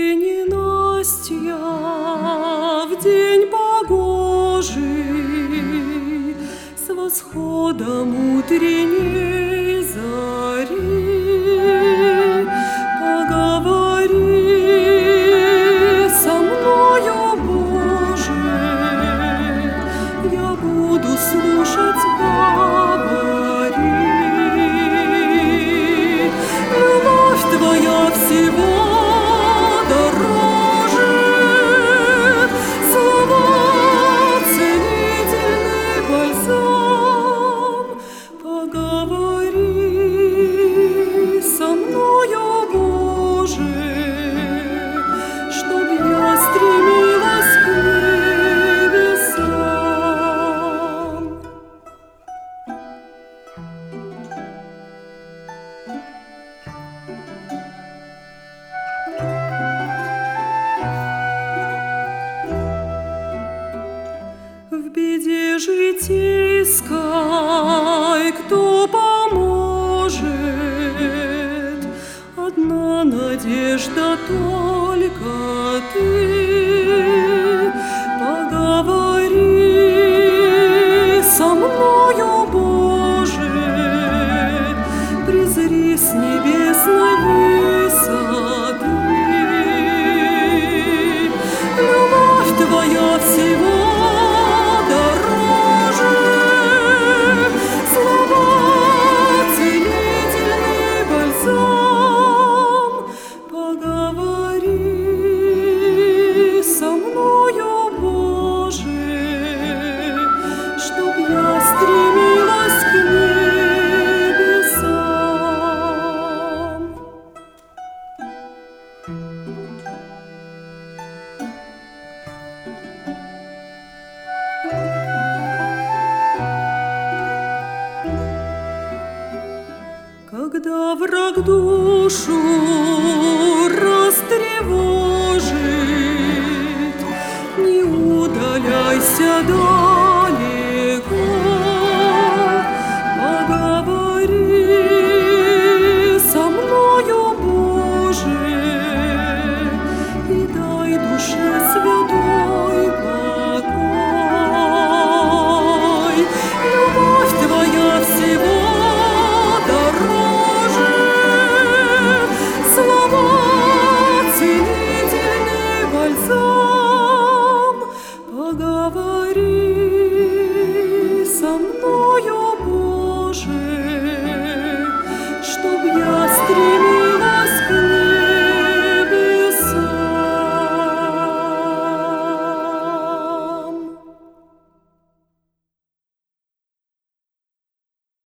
Ты, ненастья, в день погожий, с восходом утренней зари, поговори со мною, Боже, я буду слушать, говори. Любовь Твоя всего дороже, слова целительный бальзам. Поговори со мною, Боже, чтоб я стремилась к небесам. В беде житейской кто поможет? Одна надежда только Ты. Поговори со мною, Боже, презри с небесной высоты. Любовь Твоя всего дороже, слова целительный бальзам. Поговори со мною, Боже, чтоб я стремилась к небесам. Когда враг душу